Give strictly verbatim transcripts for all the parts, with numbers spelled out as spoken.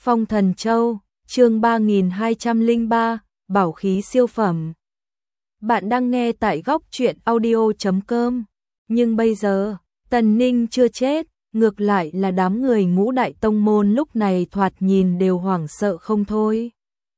Phong Thần Châu, chương ba nghìn hai trăm lẻ ba, bảo khí siêu phẩm. Bạn đang nghe tại góc truyện audio chấm com. Nhưng bây giờ, Tần Ninh chưa chết, ngược lại là đám người ngũ đại tông môn lúc này thoạt nhìn đều hoảng sợ không thôi.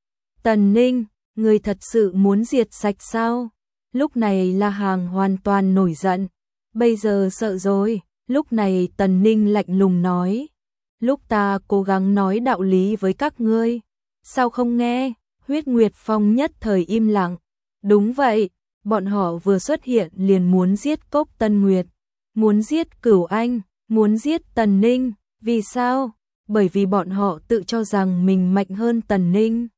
Tần Ninh, người thật sự muốn diệt sạch sao? Lúc này La Hằng hoàn toàn nổi giận. Bây giờ sợ rồi, lúc này Tần Ninh lạnh lùng nói. Lúc ta cố gắng nói đạo lý với các ngươi, sao không nghe? Huyết Nguyệt Phong nhất thời im lặng. Đúng vậy, bọn họ vừa xuất hiện liền muốn giết Cốc Tân Nguyệt, muốn giết Cửu Anh, muốn giết Tần Ninh. Vì sao? Bởi vì bọn họ tự cho rằng mình mạnh hơn Tần Ninh.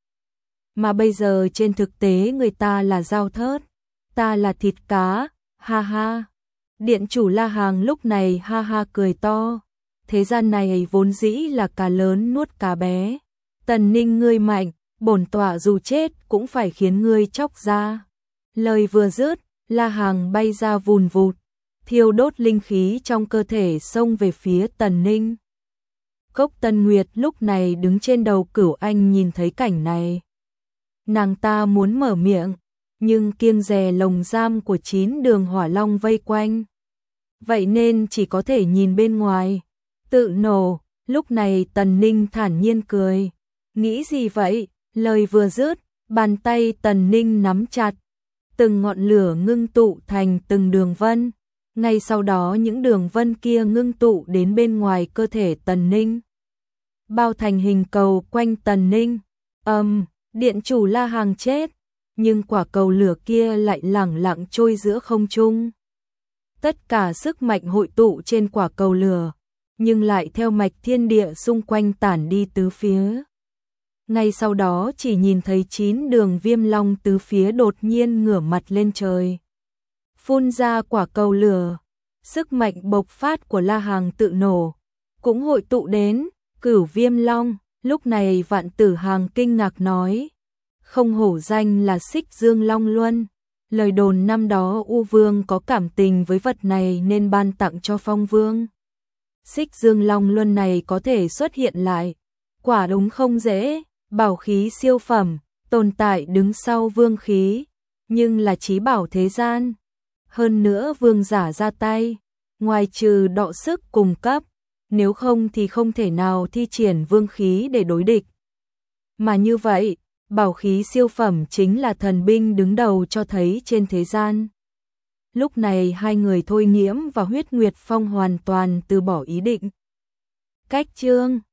Mà bây giờ trên thực tế người ta là dao thớt, ta là thịt cá, ha ha. Điện chủ La Hằng lúc này ha ha cười to. Thế gian này vốn dĩ là cá lớn nuốt cá bé. Tần Ninh ngươi mạnh, bổn tọa dù chết cũng phải khiến ngươi chóc ra. Lời vừa dứt, La Hằng bay ra vùn vụt, thiêu đốt linh khí trong cơ thể xông về phía Tần Ninh. Cốc Tân Nguyệt lúc này đứng trên đầu Cửu Anh nhìn thấy cảnh này. Nàng ta muốn mở miệng, nhưng kiêng dè lồng giam của chín đường hỏa long vây quanh. Vậy nên chỉ có thể nhìn bên ngoài. Tự nổ, lúc này Tần Ninh thản nhiên cười. Nghĩ gì vậy? Lời vừa dứt, bàn tay Tần Ninh nắm chặt. Từng ngọn lửa ngưng tụ thành từng đường vân. Ngay sau đó những đường vân kia ngưng tụ đến bên ngoài cơ thể Tần Ninh. Bao thành hình cầu quanh Tần Ninh. Âm, um, điện chủ La Hằng chết. Nhưng quả cầu lửa kia lại lẳng lặng trôi giữa không trung. Tất cả sức mạnh hội tụ trên quả cầu lửa, nhưng lại theo mạch thiên địa xung quanh tản đi tứ phía. Ngay sau đó chỉ nhìn thấy chín đường viêm long tứ phía đột nhiên ngửa mặt lên trời, phun ra quả cầu lửa. Sức mạnh bộc phát của La Hằng tự nổ cũng hội tụ đến Cửu Viêm Long. Lúc này Vạn Tử Hằng kinh ngạc nói, không hổ danh là Xích Dương Long Luân. Lời đồn năm đó U Vương có cảm tình với vật này nên ban tặng cho Phong Vương. Xích Dương Long Luân này có thể xuất hiện lại, quả đúng không dễ. Bảo khí siêu phẩm, tồn tại đứng sau vương khí, nhưng là chí bảo thế gian. Hơn nữa vương giả ra tay, ngoài trừ đọ sức cùng cấp, nếu không thì không thể nào thi triển vương khí để đối địch. Mà như vậy, bảo khí siêu phẩm chính là thần binh đứng đầu cho thấy trên thế gian. Lúc này hai người Thôi Nghiễm và Huyết Nguyệt Phong hoàn toàn từ bỏ ý định. Cách chương